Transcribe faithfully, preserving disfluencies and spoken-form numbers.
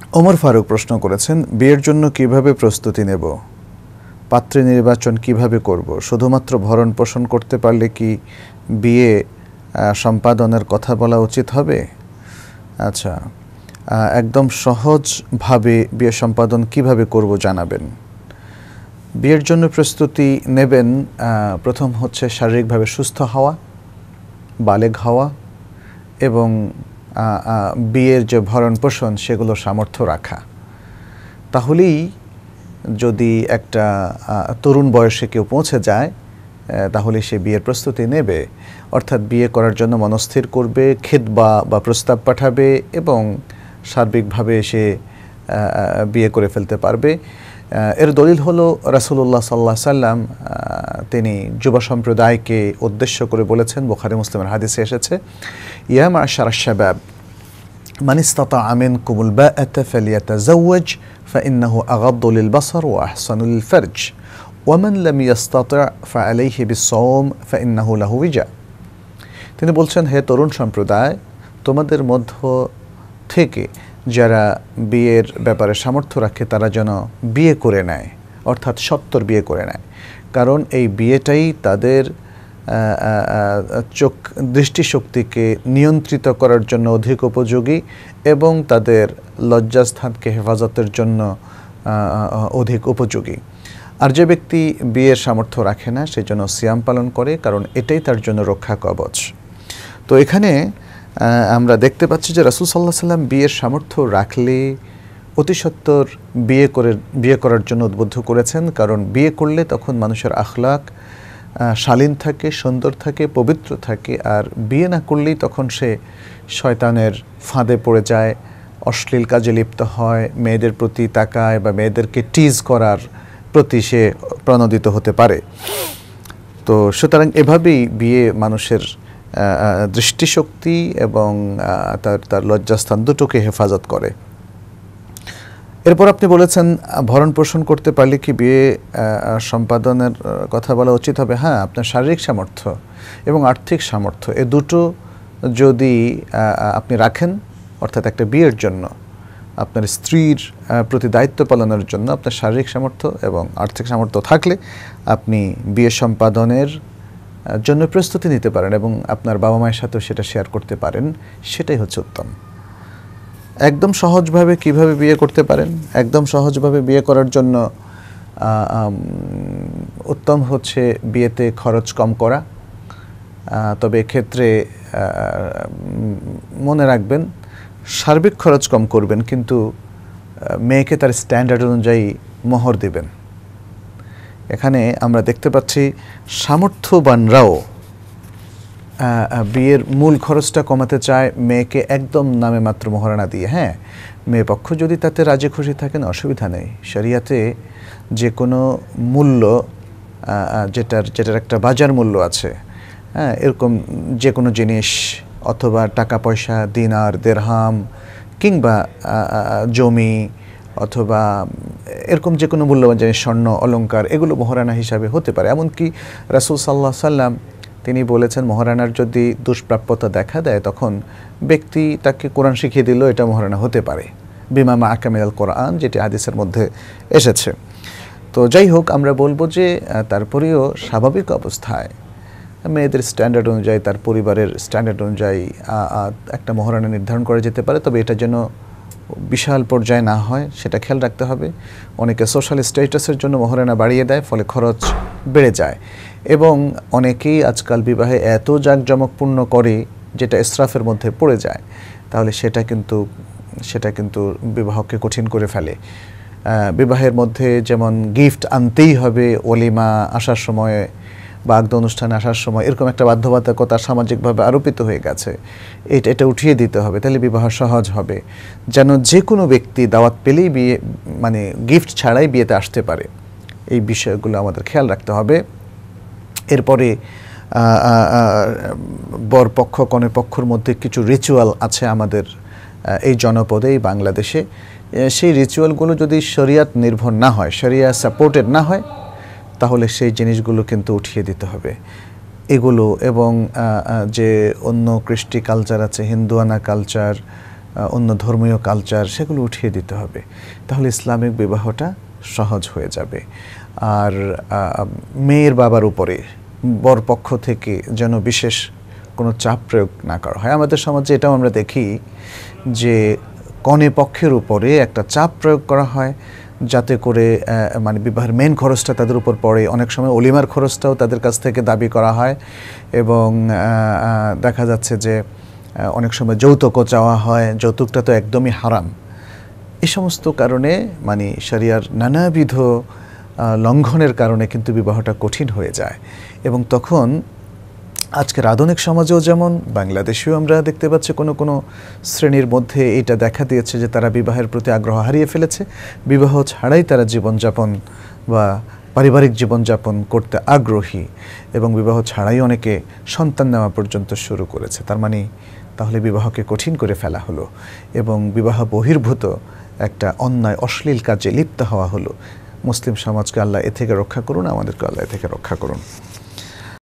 ওমর ফারুক প্রশ্ন করেছেন, বিয়ের জন্য কিভাবে প্রস্তুতি নেব, পাত্রী নির্বাচন কিভাবে করব, শুধুমাত্র ভরণ পোষণ করতে পারলে কি বিয়ে সম্পাদনের কথা বলা উচিত হবে? আচ্ছা, একদম সহজভাবে বিয়ে সম্পাদন কিভাবে করব জানাবেন। বিয়ের জন্য প্রস্তুতি নেবেন, প্রথম হচ্ছে শারীরিকভাবে সুস্থ হওয়া, বালেগ হওয়া এবং বিয়ের যে ভরণ পোষণ সেগুলো সামর্থ্য রাখা। তাহলেই যদি একটা তরুণ বয়সে কেউ পৌঁছে যায় তাহলে সে বিয়ের প্রস্তুতি নেবে, অর্থাৎ বিয়ে করার জন্য মনস্থির করবে, খেতবা বা প্রস্তাব পাঠাবে এবং সার্বিকভাবে সে বিয়ে করে ফেলতে পারবে। এর দলিল হলো রাসূলুল্লাহ সাল্লাল্লাহু আলাইহি সাল্লাম তিনি যুব সম্প্রদায়কে উদ্দেশ্য করে বলেছেন, বুখারী মুসলিমের হাদিসে এসেছে, ইয়া মা'শারাশ শাবাব মান ইসতাতা'a মিনকুমুল বা'আতা ফালিয়াতাযাওয়াজ ফাইন্নাহু আগাদ্দু লিলবাসার ওয়া আহসানু লিলফারজ ওয়া মান লাম ইসতাতি' ফাআলাইহি বিস-সাওম ফাইন্নাহু লাহু ওয়িজা। তিনি বলছেন, হে তরুণ সম্প্রদায়, তোমাদের মধ্য থেকে যারা বিয়ের ব্যাপারে সামর্থ্য রাখে তারা যেন বিয়ে করে নেয়, অর্থাৎ সত্তর বিয়ে করে নেয়, কারণ এই বিয়েটাই তাদের চোখ দৃষ্টিশক্তিকে নিয়ন্ত্রিত করার জন্য অধিক উপযোগী এবং তাদের লজ্জাস্থানকে হেফাজতের জন্য অধিক উপযোগী। আর যে ব্যক্তি বিয়ের সামর্থ্য রাখে না সে যেন সিয়াম পালন করে, কারণ এটাই তার জন্য রক্ষা কবচ। তো এখানে আমরা দেখতে পাচ্ছি যে রাসূল সাল্লাল্লাহু আলাইহি সাল্লাম বিয়ের সামর্থ্য রাখলে অতি সত্বর বিয়ে করে বিয়ে করার জন্য উদ্বুদ্ধ করেছেন, কারণ বিয়ে করলে তখন মানুষের আখলাক শালীন থাকে, সুন্দর থাকে, পবিত্র থাকে। আর বিয়ে না করলেই তখন সে শয়তানের ফাঁদে পড়ে যায়, অশ্লীল কাজে লিপ্ত হয়, মেয়েদের প্রতি তাকায় বা মেয়েদেরকে টিজ করার প্রতি সে প্রণোদিত হতে পারে। তো সুতরাং এভাবেই বিয়ে মানুষের দৃষ্টিশক্তি এবং তার তার লজ্জাস্থান দুটোকে হেফাজত করে। এরপর আপনি বলেছেন, ভরণ পোষণ করতে পারলে কি বিয়ে সম্পাদনের কথা বলা উচিত হবে? হ্যাঁ, আপনার শারীরিক সামর্থ্য এবং আর্থিক সামর্থ্য এ দুটো যদি আপনি রাখেন, অর্থাৎ একটা বিয়ের জন্য আপনার স্ত্রীর প্রতি দায়িত্ব পালনের জন্য আপনার শারীরিক সামর্থ্য এবং আর্থিক সামর্থ্য থাকলে আপনি বিয়ে সম্পাদনের জন্য প্রস্তুতি নিতে পারেন এবং আপনার বাবা মায়ের সাথেও সেটা শেয়ার করতে পারেন, সেটাই হচ্ছে উত্তম। একদম সহজভাবে কিভাবে বিয়ে করতে পারেন? একদম সহজভাবে বিয়ে করার জন্য উত্তম হচ্ছে বিয়েতে খরচ কম করা। তবে এক্ষেত্রে মনে রাখবেন, সার্বিক খরচ কম করবেন, কিন্তু মেয়েকে তার স্ট্যান্ডার্ড অনুযায়ী মোহর দিবেন। এখানে আমরা দেখতে পাচ্ছি সামর্থ্যবানরাও বিয়ের মূল খরচটা কমাতে চায় মেয়েকে একদম নামে মাত্র মোহরানা দিয়ে। হ্যাঁ, মেয়ে পক্ষ যদি তাতে রাজি খুশি থাকেন অসুবিধা নেই। শরিয়াতে যে কোনো মূল্য যেটার যেটার একটা বাজার মূল্য আছে, হ্যাঁ, এরকম যে কোনো জিনিস অথবা টাকা পয়সা, দিনার, দিরহাম কিংবা জমি অথবা এরকম যে কোনো মূল্যবান জিনিস, স্বর্ণ, অলংকার, এগুলো মোহরানা হিসাবে হতে পারে। এমনকি রাসূল সাল্লাল্লাহু আলাইহি সাল্লাম তিনি বলেছেন, মহারানার যদি দুষ্প্রাপ্যতা দেখা দেয় তখন ব্যক্তি তাকে কোরআন শিখিয়ে দিল, এটা মহারানা হতে পারে, বিমা মা আকামিল কোরআন, যেটি হাদিসের মধ্যে এসেছে। তো যাই হোক, আমরা বলবো যে তারপরেও স্বাভাবিক অবস্থায় মেয়েদের স্ট্যান্ডার্ড অনুযায়ী, তার পরিবারের স্ট্যান্ডার্ড অনুযায়ী একটা মহারানা নির্ধারণ করা যেতে পারে। তবে এটা যেন বিশাল পর্যায়ে না হয় সেটা খেয়াল রাখতে হবে। অনেকে সোশ্যাল স্ট্যাটাসের জন্য মহারানা বাড়িয়ে দেয়, ফলে খরচ বেড়ে যায় এবং অনেকেই আজকাল বিবাহে এত জাঁকজমকপূর্ণ করে যেটা ইসরাফের মধ্যে পড়ে যায়, তাহলে সেটা কিন্তু সেটা কিন্তু বিবাহকে কঠিন করে ফেলে। বিবাহের মধ্যে যেমন গিফট আনতেই হবে ওলিমা আসার সময় বা আগদ অনুষ্ঠানে আসার সময়, এরকম একটা বাধ্যবাধকতা সামাজিকভাবে আরোপিত হয়ে গেছে, এটা এটা উঠিয়ে দিতে হবে, তাহলে বিবাহ সহজ হবে। যেন যে কোনো ব্যক্তি দাওয়াত পেলেই বিয়ে, মানে গিফট ছাড়াই বিয়েতে আসতে পারে, এই বিষয়গুলো আমাদের খেয়াল রাখতে হবে। এরপরে বরপক্ষ কনেপক্ষর মধ্যে কিছু রিচুয়াল আছে আমাদের এই জনপদে, এই বাংলাদেশে। সেই রিচুয়ালগুলো যদি শরিয়াত নির্ভর না হয়, শরিয়া সাপোর্টেড না হয়, তাহলে সেই জিনিসগুলো কিন্তু উঠিয়ে দিতে হবে এগুলো। এবং যে অন্য কৃষ্টি কালচার আছে, হিন্দুয়ানা কালচার, অন্য ধর্মীয় কালচার সেগুলো উঠিয়ে দিতে হবে, তাহলে ইসলামিক বিবাহটা সহজ হয়ে যাবে। আর মেয়ের বাবার উপরে বরপক্ষ থেকে যেন বিশেষ কোনো চাপ প্রয়োগ না করা হয়। আমাদের সমাজে এটাও আমরা দেখি যে কনে পক্ষের উপরে একটা চাপ প্রয়োগ করা হয়, যাতে করে মানে বিবাহের মেন খরচটা তাদের উপর পড়ে। অনেক সময় অলিমার খরচটাও তাদের কাছ থেকে দাবি করা হয়, এবং দেখা যাচ্ছে যে অনেক সময় যৌতুকও চাওয়া হয়। যৌতুকটা তো একদমই হারাম। এই সমস্ত কারণে মানে শরিয়ার নানাবিধ লঙ্ঘনের কারণে কিন্তু বিবাহটা কঠিন হয়ে যায়। এবং তখন আজকের আধুনিক সমাজেও যেমন বাংলাদেশেও আমরা দেখতে পাচ্ছি কোনো কোনো শ্রেণীর মধ্যে এটা দেখা দিয়েছে যে তারা বিবাহের প্রতি আগ্রহ হারিয়ে ফেলেছে, বিবাহ ছাড়াই তারা জীবনযাপন বা পারিবারিক জীবনযাপন করতে আগ্রহী, এবং বিবাহ ছাড়াই অনেকে সন্তান নেওয়া পর্যন্ত শুরু করেছে। তার মানে তাহলে বিবাহকে কঠিন করে ফেলা হলো এবং বিবাহ বহির্ভূত একটা অন্যায় অশ্লীল কাজে লিপ্ত হওয়া হলো। মুসলিম সমাজকে আল্লাহ এ থেকে রক্ষা করুন, আমাদেরকে আল্লাহ এ থেকে রক্ষা করুন।